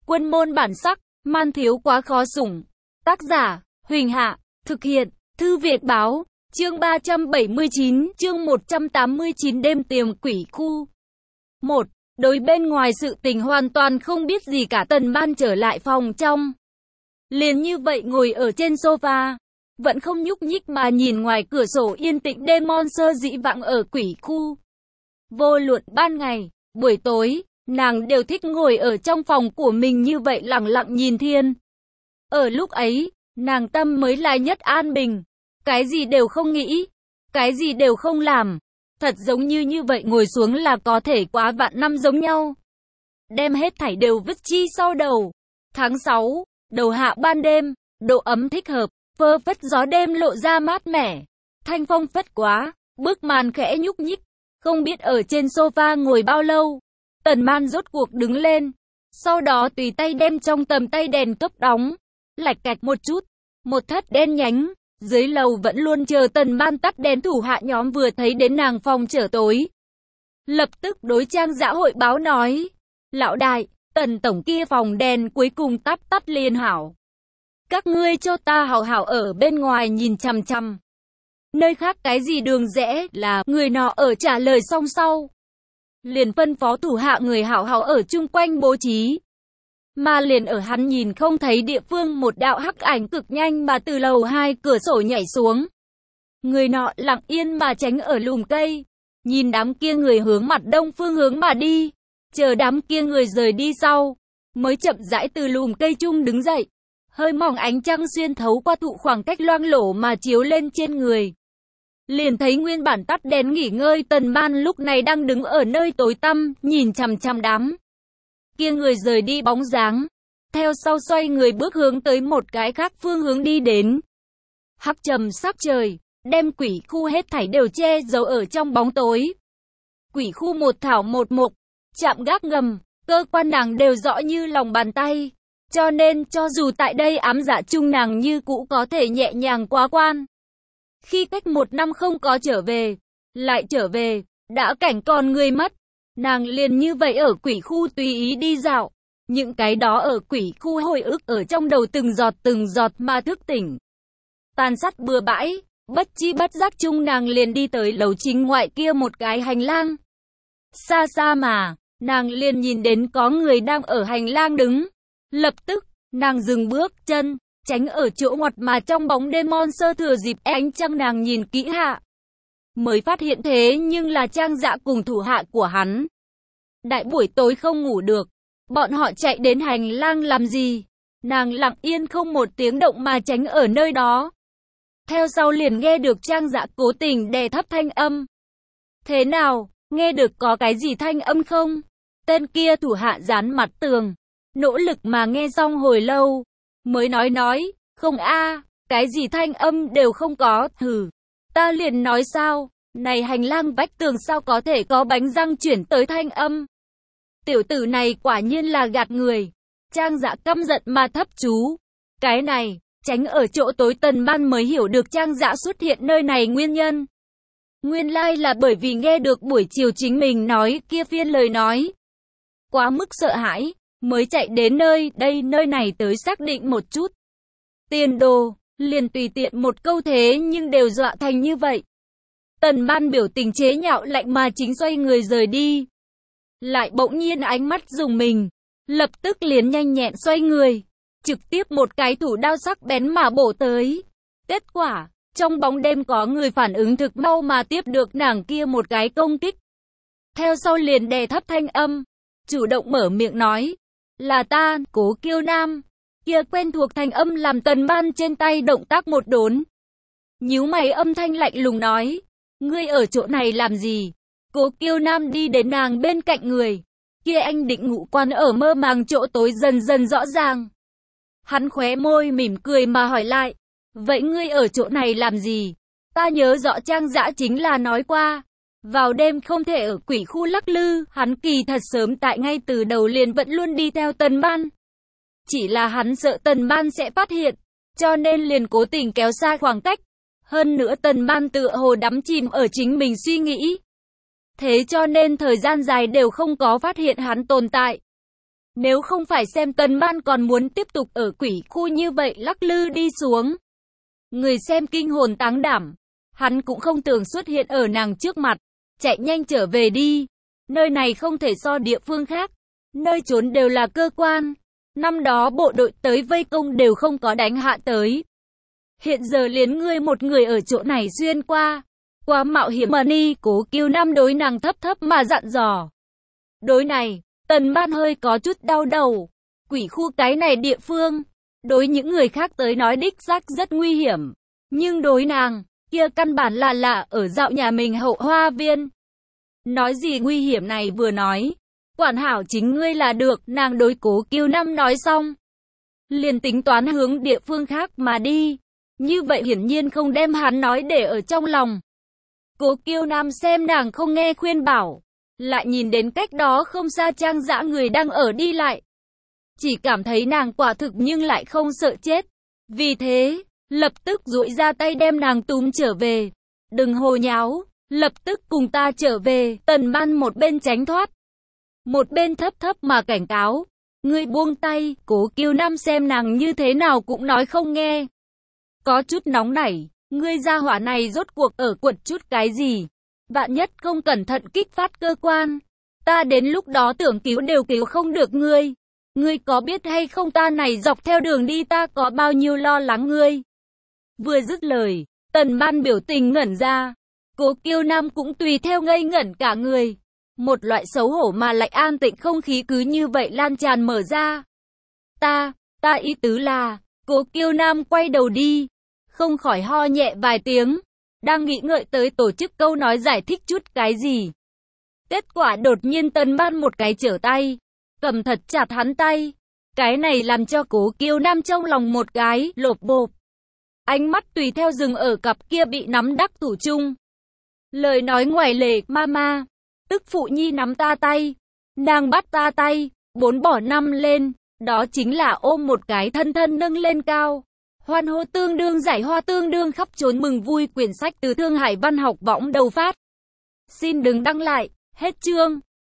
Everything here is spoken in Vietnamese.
Quân môn bản sắc, man thiếu quá khó sủng. Tác giả, Huỳnh Hạ, thực hiện, Thư Việt Báo, chương 379, chương 189 đêm tiềm quỷ khu. 1. Đối bên ngoài sự tình hoàn toàn không biết gì cả, Tần Ban trở lại phòng trong. Liền như vậy ngồi ở trên sofa, vẫn không nhúc nhích mà nhìn ngoài cửa sổ yên tĩnh đêm monster dĩ vãng ở quỷ khu. Vô luận ban ngày, buổi tối, nàng đều thích ngồi ở trong phòng của mình như vậy lặng lặng nhìn thiên. Ở lúc ấy, nàng tâm mới là nhất an bình, cái gì đều không nghĩ, cái gì đều không làm. Thật giống như vậy ngồi xuống là có thể quá vạn năm giống nhau. Đem hết thảy đều vứt chi sau đầu. Tháng 6, đầu hạ ban đêm, độ ấm thích hợp, phơ phất gió đêm lộ ra mát mẻ. Thanh phong phất quá, bức màn khẽ nhúc nhích, không biết ở trên sofa ngồi bao lâu. Tần Man rốt cuộc đứng lên, sau đó tùy tay đem trong tầm tay đèn cấp đóng, lạch cạch một chút, một thất đen nhánh. Dưới lầu vẫn luôn chờ Tần Man tắt đèn, thủ hạ nhóm vừa thấy đến nàng phòng trở tối, lập tức đối Trang Dã hội báo nói: lão đại, Tần tổng kia phòng đèn cuối cùng tắt liền hảo. Các ngươi cho ta hảo hảo ở bên ngoài nhìn chằm chằm. Nơi khác cái gì đường rẽ là người nọ ở trả lời xong sau. Liền phân phó thủ hạ người hảo hảo ở chung quanh bố trí. Mà liền ở hắn nhìn không thấy địa phương, một đạo hắc ảnh cực nhanh mà từ lầu 2 cửa sổ nhảy xuống. Người nọ lặng yên mà tránh ở lùm cây, nhìn đám kia người hướng mặt đông phương hướng mà đi, chờ đám kia người rời đi sau, mới chậm rãi từ lùm cây chung đứng dậy. Hơi mỏng ánh trăng xuyên thấu qua thụ khoảng cách loang lổ mà chiếu lên trên người. Liền thấy nguyên bản tắt đèn nghỉ ngơi Tần Man lúc này đang đứng ở nơi tối tăm, nhìn chằm chằm đám kia người rời đi bóng dáng, theo sau xoay người bước hướng tới một cái khác phương hướng đi đến. Hắc trầm sắc trời, đem quỷ khu hết thảy đều che giấu ở trong bóng tối. Quỷ khu một thảo một mục, trạm gác ngầm, cơ quan nàng đều rõ như lòng bàn tay, cho nên cho dù tại đây ám dạ chung nàng như cũ có thể nhẹ nhàng qua quan. Khi cách 1 năm không có trở về, lại trở về, đã cảnh còn người mất. Nàng liền như vậy ở quỷ khu tùy ý đi dạo, những cái đó ở quỷ khu hồi ức ở trong đầu từng giọt mà thức tỉnh. Tàn sát bừa bãi, bất chi bất giác chung nàng liền đi tới lầu chính ngoại kia một cái hành lang. Xa xa mà, nàng liền nhìn đến có người đang ở hành lang đứng. Lập tức, nàng dừng bước chân, tránh ở chỗ ngoặt mà trong bóng đêm monster thừa dịp ánh trăng nàng nhìn kỹ hạ. Mới phát hiện thế nhưng là Trang Dã cùng thủ hạ của hắn. Đại buổi tối không ngủ được, bọn họ chạy đến hành lang làm gì? Nàng lặng yên không một tiếng động mà tránh ở nơi đó. Theo sau liền nghe được Trang Dã cố tình đè thấp thanh âm. Thế nào, nghe được có cái gì thanh âm không? Tên kia thủ hạ dán mặt tường, nỗ lực mà nghe xong hồi lâu, mới nói, không a, cái gì thanh âm đều không có, hừ. Ta liền nói sao, này hành lang vách tường sao có thể có bánh răng chuyển tới thanh âm. Tiểu tử này quả nhiên là gạt người. Trang Dã căm giận mà thấp chú. Cái này, tránh ở chỗ tối Tần Man mới hiểu được Trang Dã xuất hiện nơi này nguyên nhân. Nguyên lai là bởi vì nghe được buổi chiều chính mình nói kia phiên lời nói. Quá mức sợ hãi, mới chạy đến nơi này tới xác định một chút. Tiền đồ, liền tùy tiện một câu thế nhưng đều dọa thành như vậy. Tần Man biểu tình chế nhạo lạnh mà chính xoay người rời đi. Lại bỗng nhiên ánh mắt dùng mình, lập tức liền nhanh nhẹn xoay người, trực tiếp một cái thủ đao sắc bén mà bổ tới. Kết quả, trong bóng đêm có người phản ứng thực mau mà tiếp được nàng kia một cái công kích. Theo sau liền đè thấp thanh âm, chủ động mở miệng nói, là ta, Cố Kiêu Nam. Kia quen thuộc thanh âm làm Tần Man trên tay động tác một đốn. Nhíu mày âm thanh lạnh lùng nói, ngươi ở chỗ này làm gì? Cố Kiêu Nam đi đến nàng bên cạnh người. Kia anh định ngũ quan ở mơ màng chỗ tối dần dần rõ ràng. Hắn khóe môi mỉm cười mà hỏi lại, vậy ngươi ở chỗ này làm gì? Ta nhớ rõ Trang Dã chính là nói qua, vào đêm không thể ở quỷ khu lắc lư. Hắn kỳ thật sớm tại ngay từ đầu liền vẫn luôn đi theo Tần Man. Chỉ là hắn sợ Tần Man sẽ phát hiện, cho nên liền cố tình kéo xa khoảng cách. Hơn nữa Tần Man tựa hồ đắm chìm ở chính mình suy nghĩ. Thế cho nên thời gian dài đều không có phát hiện hắn tồn tại. Nếu không phải xem Tần Ban còn muốn tiếp tục ở quỷ khu như vậy lắc lư đi xuống. Người xem kinh hồn táng đảm. Hắn cũng không tưởng xuất hiện ở nàng trước mặt. Chạy nhanh trở về đi. Nơi này không thể so địa phương khác. Nơi trốn đều là cơ quan. Năm đó bộ đội tới vây công đều không có đánh hạ tới. Hiện giờ liền ngươi một người ở chỗ này xuyên qua. Quá mạo hiểm mà đi. Cố Kiêu Nam đối nàng thấp thấp mà dặn dò. Đối này, Tần Ban hơi có chút đau đầu. Quỷ khu cái này địa phương. Đối những người khác tới nói đích xác rất nguy hiểm. Nhưng đối nàng, kia căn bản là ở dạo nhà mình hậu hoa viên. Nói gì nguy hiểm này vừa nói. Quản hảo chính ngươi là được, nàng đối Cố Kiêu Nam nói xong. Liền tính toán hướng địa phương khác mà đi. Như vậy hiển nhiên không đem hắn nói để ở trong lòng. Cố Kiêu Nam xem nàng không nghe khuyên bảo. Lại nhìn đến cách đó không xa Trang Dã người đang ở đi lại. Chỉ cảm thấy nàng quả thực nhưng lại không sợ chết. Vì thế, lập tức duỗi ra tay đem nàng túm trở về. Đừng hồ nháo, lập tức cùng ta trở về. Tần Ban một bên tránh thoát, một bên thấp thấp mà cảnh cáo. Ngươi buông tay. Cố Kiêu Nam xem nàng như thế nào cũng nói không nghe. Có chút nóng nảy. Ngươi gia hỏa này rốt cuộc ở quật chút cái gì? Vạn nhất không cẩn thận kích phát cơ quan. Ta đến lúc đó tưởng cứu đều cứu không được ngươi. Ngươi có biết hay không ta này dọc theo đường đi ta có bao nhiêu lo lắng ngươi. Vừa dứt lời, Tần Ban biểu tình ngẩn ra. Cố Kiêu Nam cũng tùy theo ngây ngẩn cả người. Một loại xấu hổ mà lạnh an tịnh không khí cứ như vậy lan tràn mở ra. Ta ý tứ là, Cố Kiêu Nam quay đầu đi. Không khỏi ho nhẹ vài tiếng. Đang nghĩ ngợi tới tổ chức câu nói giải thích chút cái gì. Kết quả đột nhiên Tần Ban một cái trở tay. Cầm thật chặt hắn tay. Cái này làm cho Cố Kiêu Nam trong lòng một cái lộp bộp. Ánh mắt tùy theo dừng ở cặp kia bị nắm đắc thủ chung. Lời nói ngoài lề, mama. Tức phụ nhi nắm ta tay. Nàng bắt ta tay. 4 bỏ 5 lên. Đó chính là ôm một cái thân thân nâng lên cao. Hoan hô tương đương giải hoa tương đương khắp trốn mừng vui. Quyển sách từ Thương Hải Văn học võng đầu phát. Xin đừng đăng lại. Hết chương.